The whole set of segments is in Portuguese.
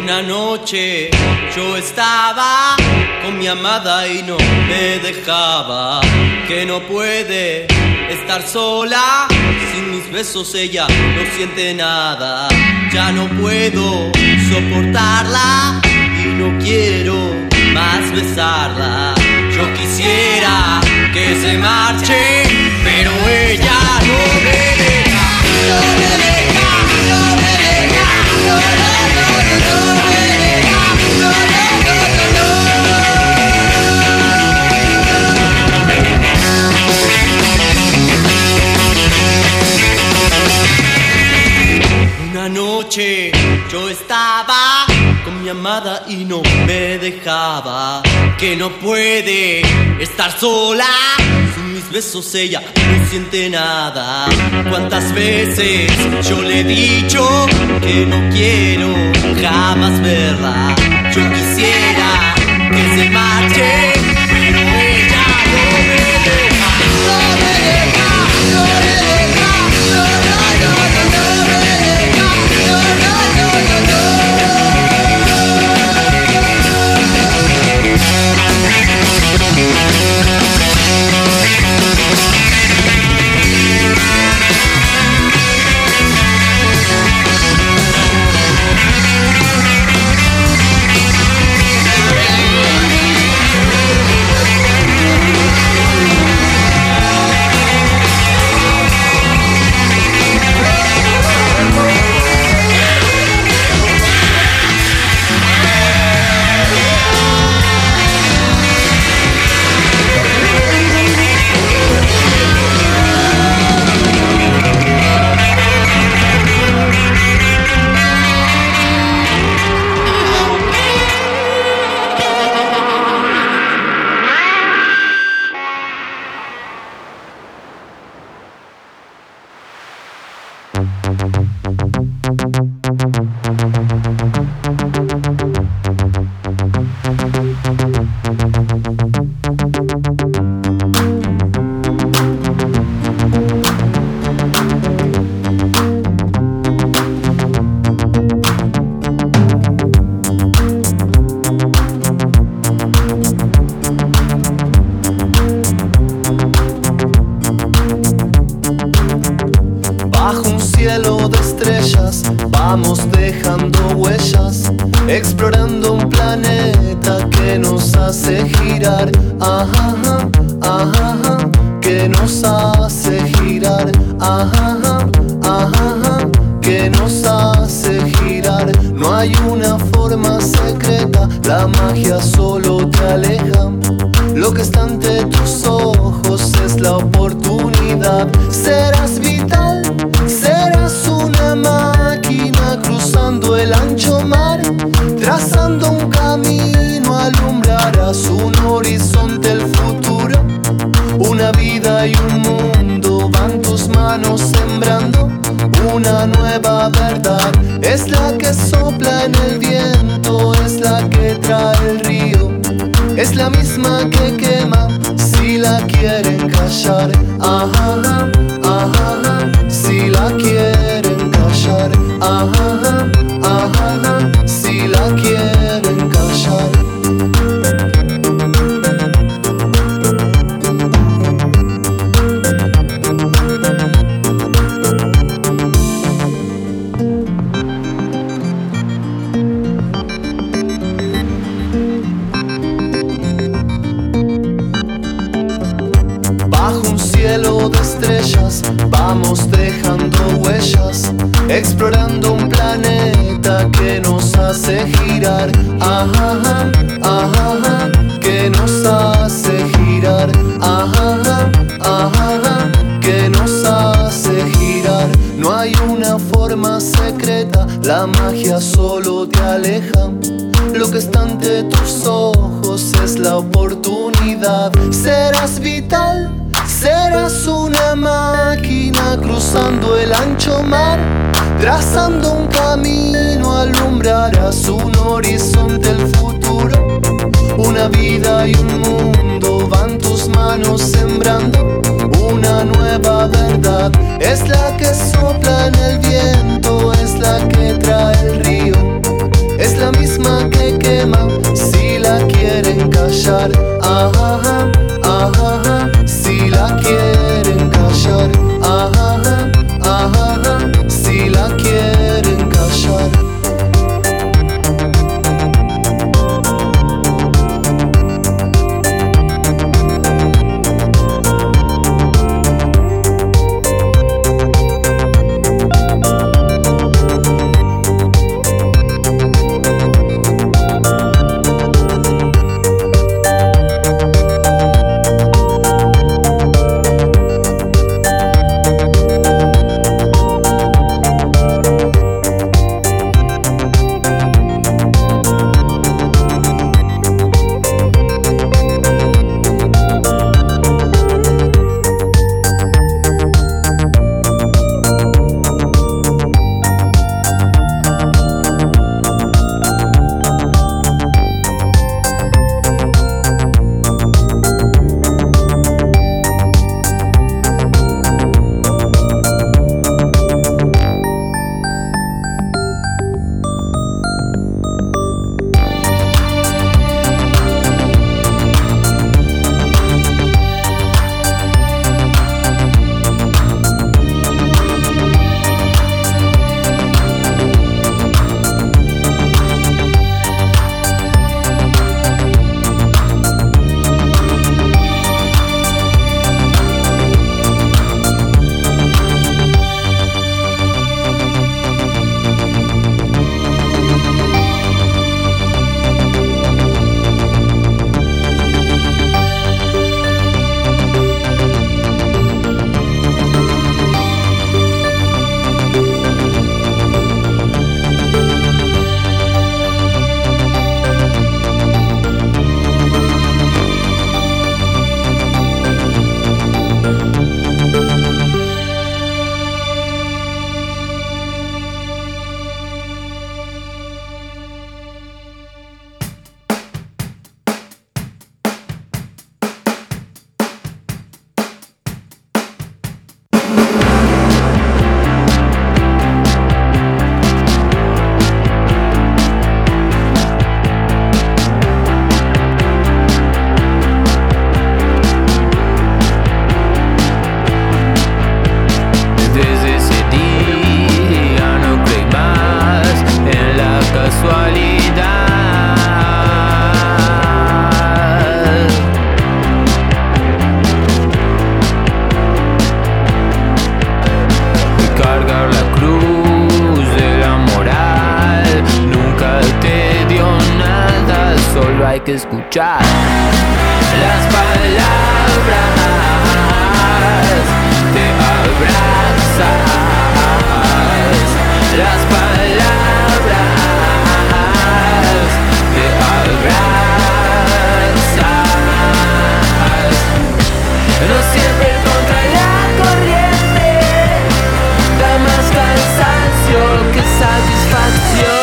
Una noche yo estaba con mi amada y no me dejaba, que no puede estar sola, sin mis besos ella no siente nada. Ya no puedo soportarla y no quiero más besarla. Yo quisiera que se marche, pero ella no me deja, no me deja, no me deja, no, no, no, no, no me deja, no, no, no, no. Una noche yo estaba con mi amada y no me dejaba, que no puede estar sola, sin mis besos ella no siente nada. Cuántas veces yo le he dicho que no quiero jamás verla. Yo quisiera que se marche, pero ella no me deja, no me deja, no me deja, no, no, no, no, no me deja, no, no, no, no, no. Vamos dejando huellas, explorando un planeta que nos hace girar, ajá, ajá, que nos hace girar, ajá, ajá, que nos hace girar. No hay una forma secreta, la magia solo te aleja. Lo que está ante tus ojos es la oportunidad. Serás vital, serás una máquina cruzando el ancho mar, trazando un camino, alumbrarás un horizonte, el futuro, una vida y un mundo. Van tus manos sembrando una nueva verdad. Es la que sopla en el viento, es la que trae el río, es la misma que quema si la quieren callar, ajá, ajá, si la quieren callar, ajá, ajá, si la quieren callar. Bajo un cielo de estrellas vamos dejando huellas, explorando un planeta que nos hace girar, ajá, ajá, que nos hace girar, ajá, ajá, que nos hace girar. No hay una forma secreta, la magia solo te aleja. Lo que está ante tus ojos es la oportunidad. Serás vital, serás una máquina cruzando el ancho mar, trazando un camino, alumbrarás un horizonte, el futuro, una vida y un mundo. Van tus manos sembrando una nueva verdad. Es la que sopla en el viento, es la que trae el río, es la misma la cruz de la moral. Nunca te dio nada, solo hay que escuchar las palabras. Te abrazas, las palabras te abrazas. No siempre contra la corriente da más cansancio que satisfacción.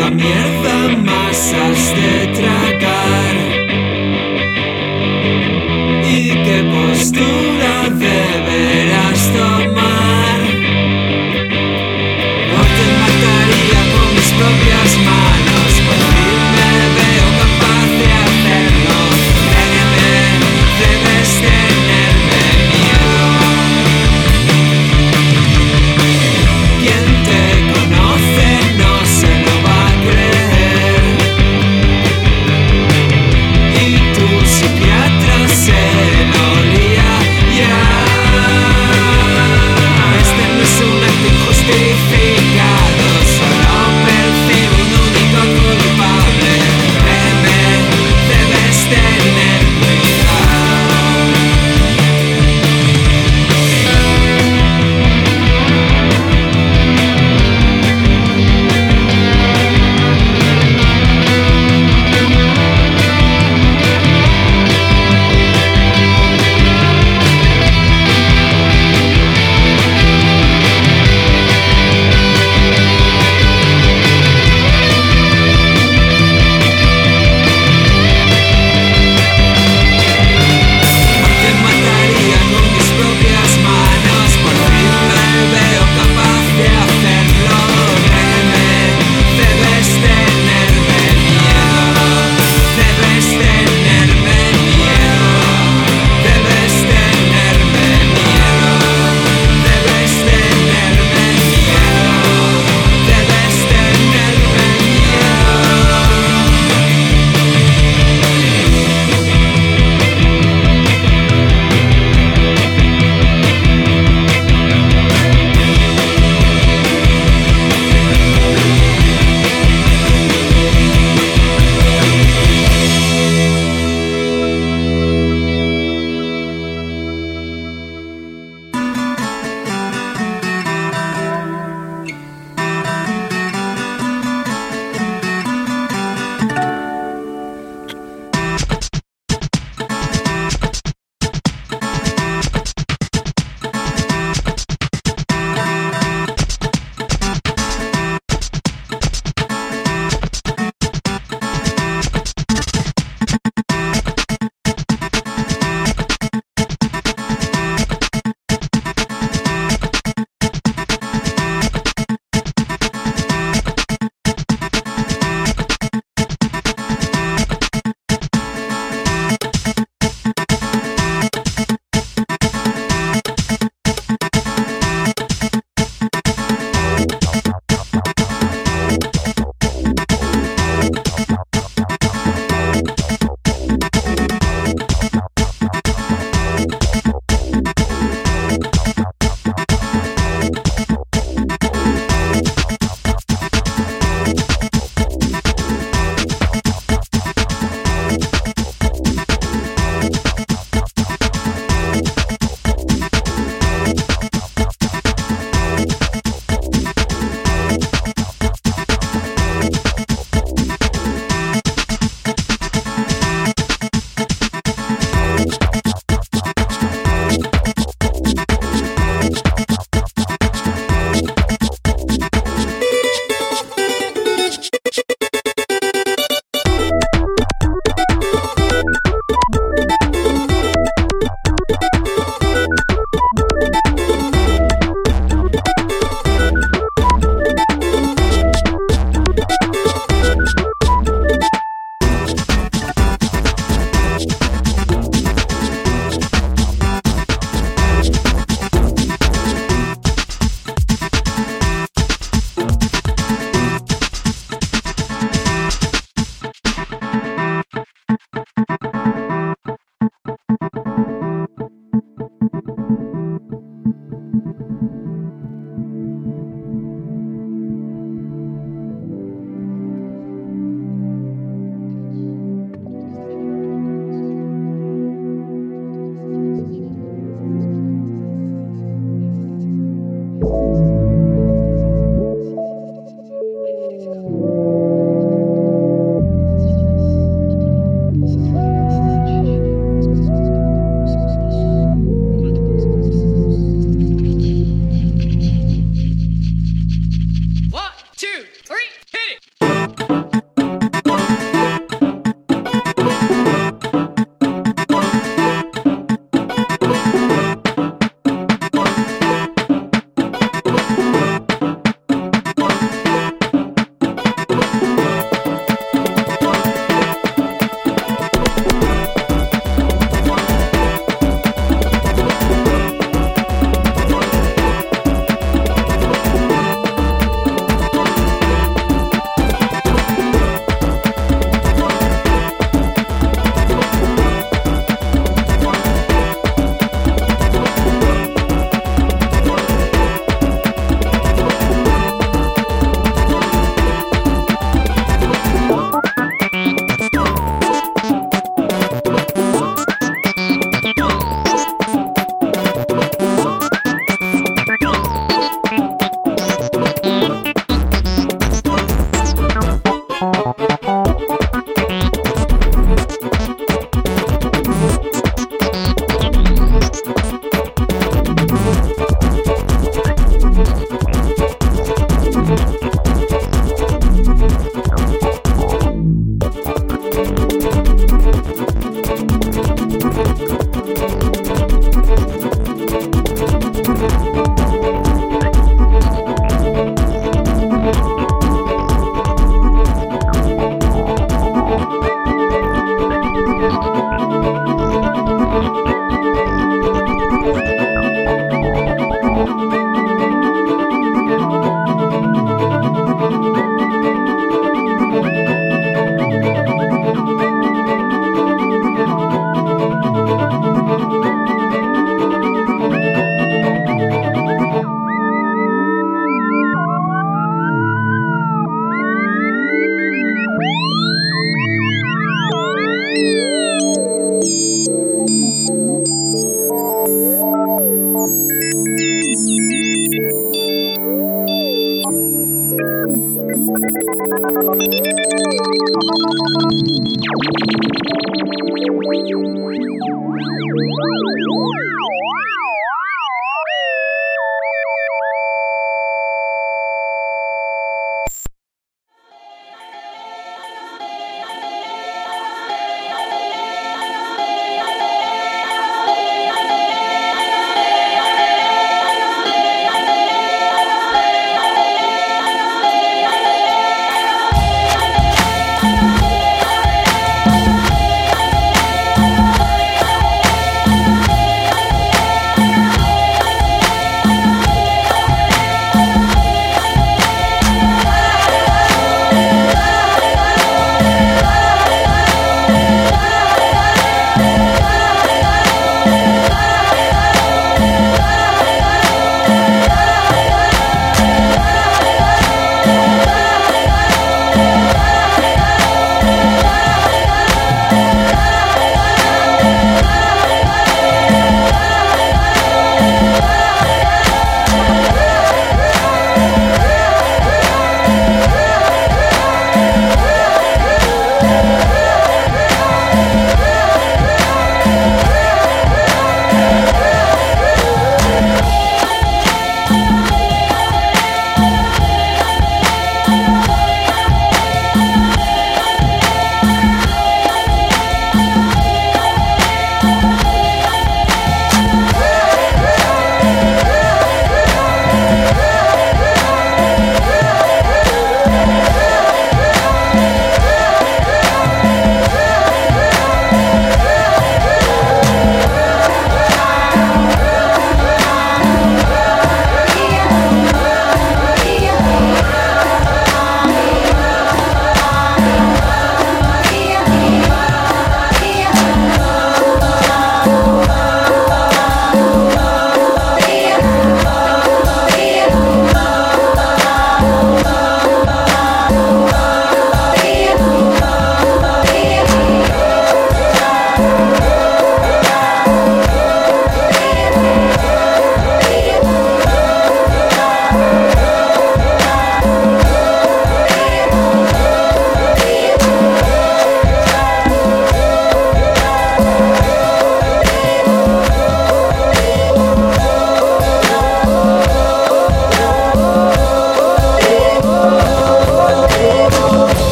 cuánta mierda más has de tragar y qué postura deberás tomar. No te mataría con mis propias manos, por fin me veo capaz de hacerlo. Créeme, debes tenerme miedo. Quien te conoce no se lo va a creer, y tu psiquiatra se lo lía ya. Este no es un acto injustificado, solo percibo un único culpable. Créeme, debes tener cuidado. Te mataría con mis propias manos, por fin me veo capaz de hacerlo. Créeme, debes tenerme miedo, debes tenerme miedo, debes tenerme miedo, debes tenerme miedo, debes tenerme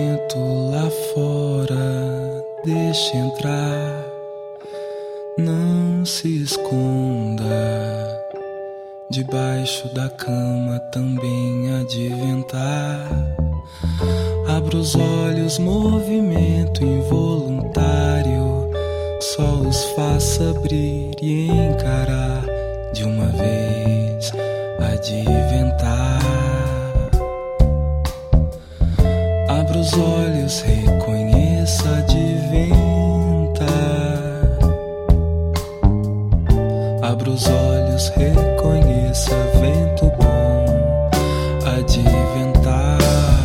vento lá fora, deixe entrar, não se esconda. Debaixo da cama também há de ventar. Abra os olhos, movimento involuntário, só os faça abrir e encarar. De uma vez há de ventar. Abra os olhos, reconheça, adventa. Abra os olhos, reconheça, vento bom, adventar.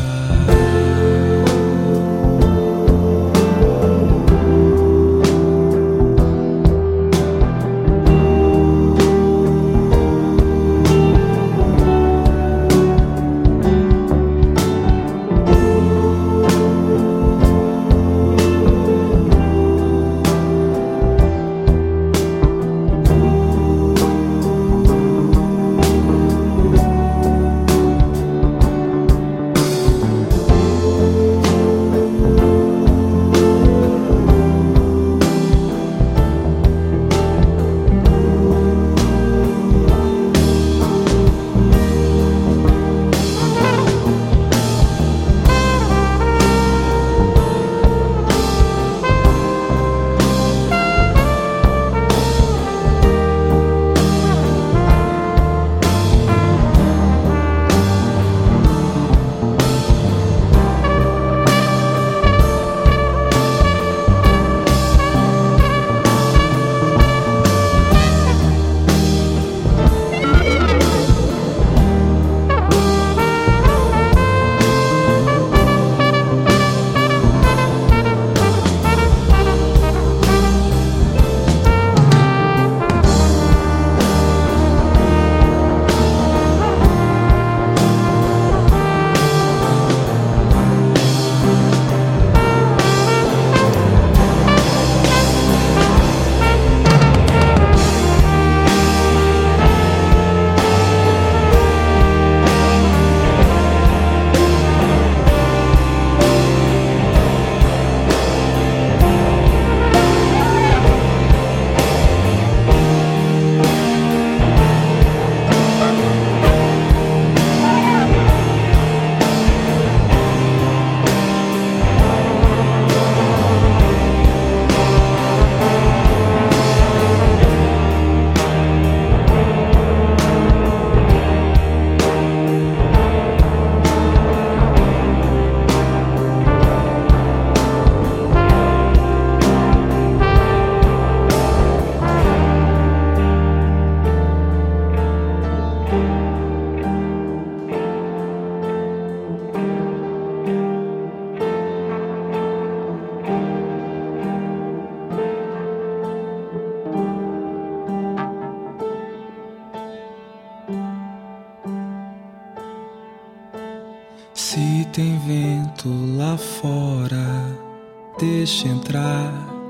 Se tem vento lá fora, deixe entrar,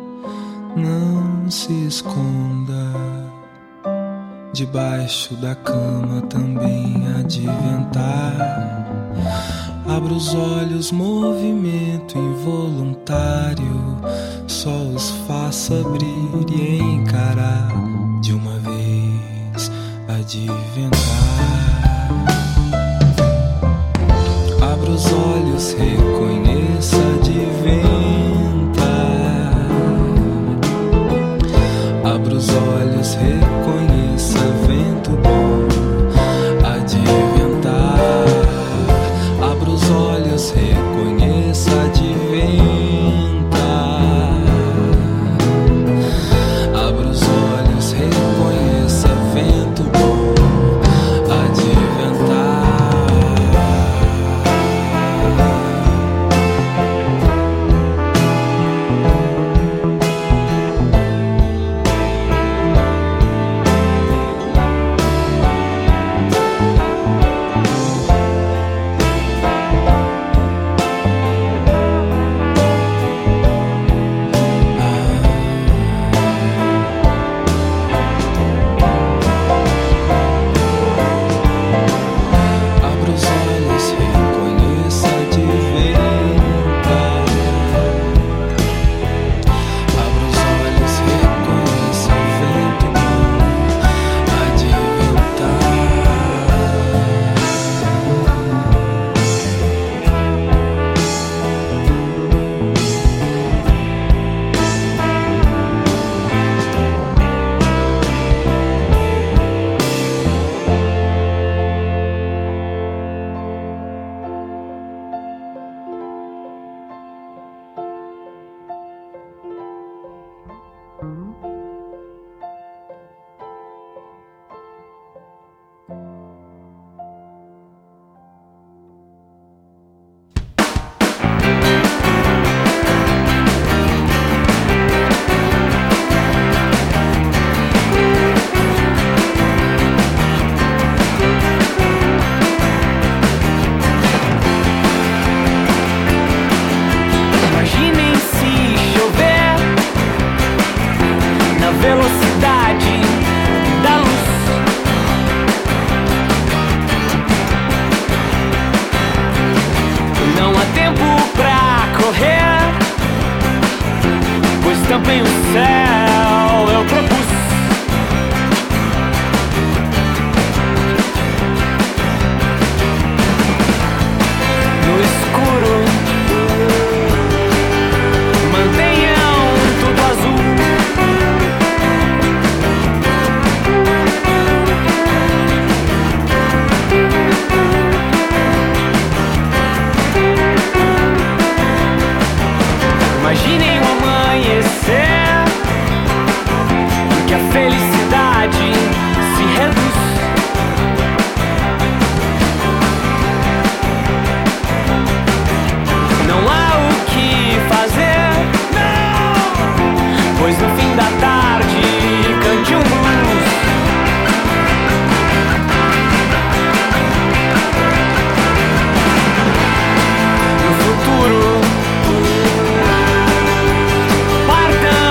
não se esconda. Debaixo da cama também há de ventar. Abra os olhos, movimento involuntário, só os faça abrir e encarar. De uma vez há de ventar. Abra os olhos, reconheça, adventa. Abra os olhos, reconheça, vento bom, adventar. Abra os olhos, reconheça, adventa. Abra os olhos, reconheça, vento bom, adventar. também o céu eu propus. No escuro mantenham tudo azul. Imaginem um amanhecer em que a felicidade se reduz. Não há o que fazer, não, pois no fim da tarde cante um blues. No futuro partam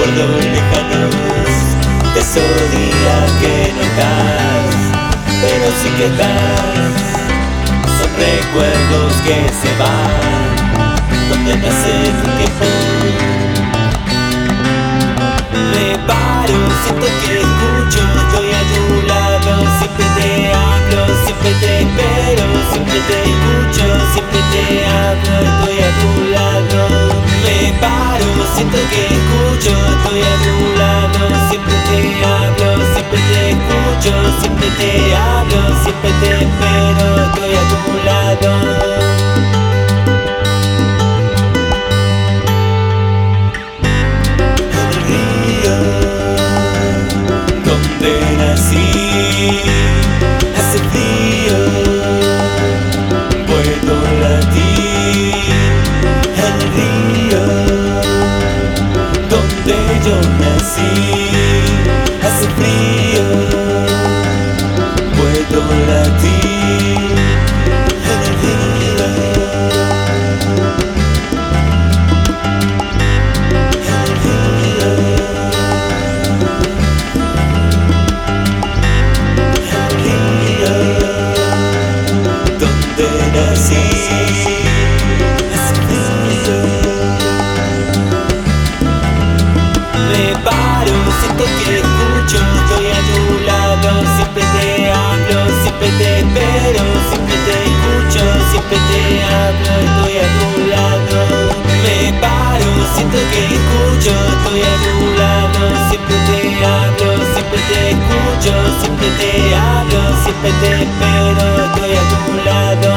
recuerdos lejanos de esos días que no estás, pero sí que estás. Son recuerdos que se van, donde nace tu tiempo. Me paro, siento que escucho, estoy a tu lado. Siempre te hablo, siempre te espero, siempre te escucho, siempre te hablo, estoy a tu lado. Me paro, siento que escucho, estoy a tu lado. Siempre te hablo, siempre te escucho, siempre te hablo, siempre te espero, estoy a tu lado. Hace frío, puedo latir el río donde yo nací. Hace frío, puedo latir el río. Me paro, siento que escucho, estoy a tu lado. Siempre te hablo, siempre te espero, siempre te escucho, siempre te hablo, estoy a tu lado. Me paro, siento que escucho, estoy a tu lado. Siempre te hablo, siempre te escucho, siempre te hablo, siempre te espero, estoy a tu lado.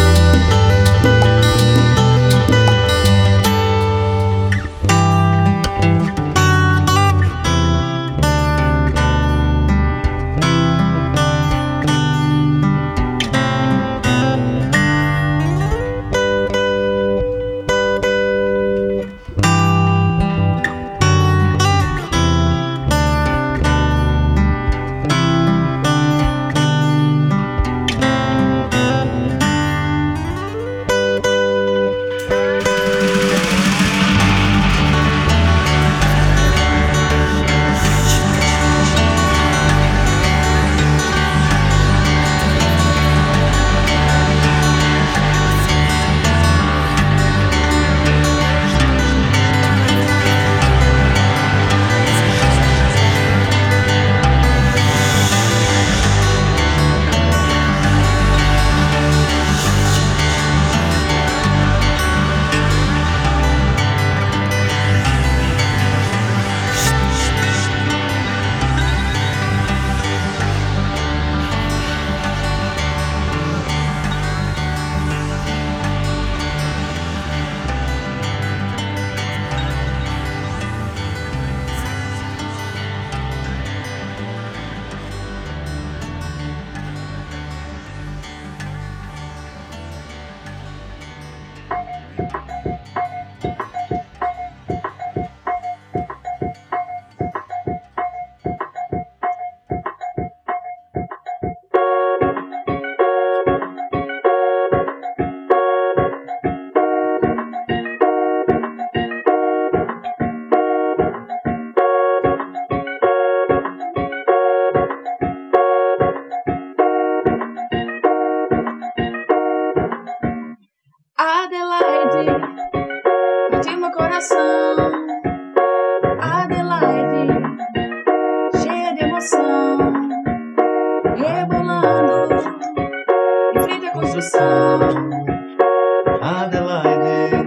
Adelaide,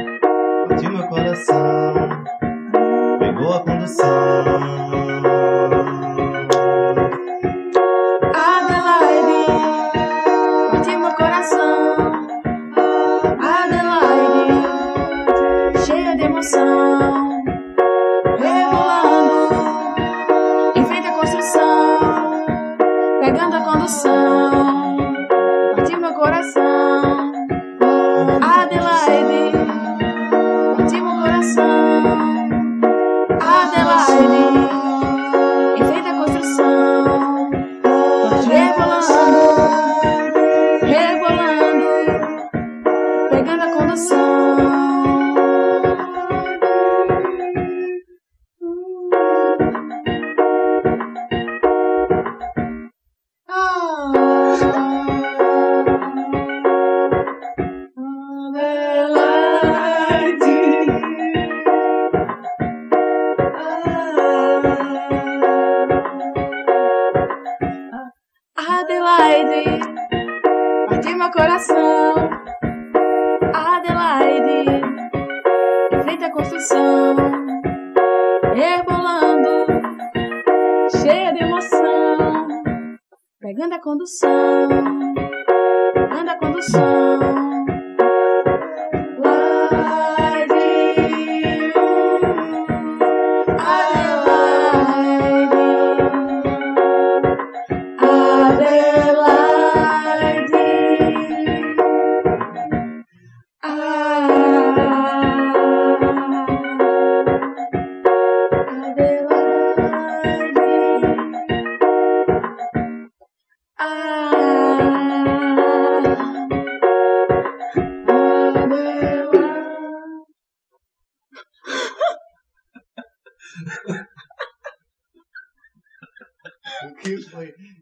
de meu coração, pegou a condução. Adelaide, de meu coração. Adelaide, cheia de emoção, rebolando em frente à construção, pegando a condução, partiu meu coração. Adelaide, partiu meu coração. Adelaide. meu coração. Adelaide, em frente à construção, rebolando, cheia de emoção, pegando a condução, anda a condução. O que foi?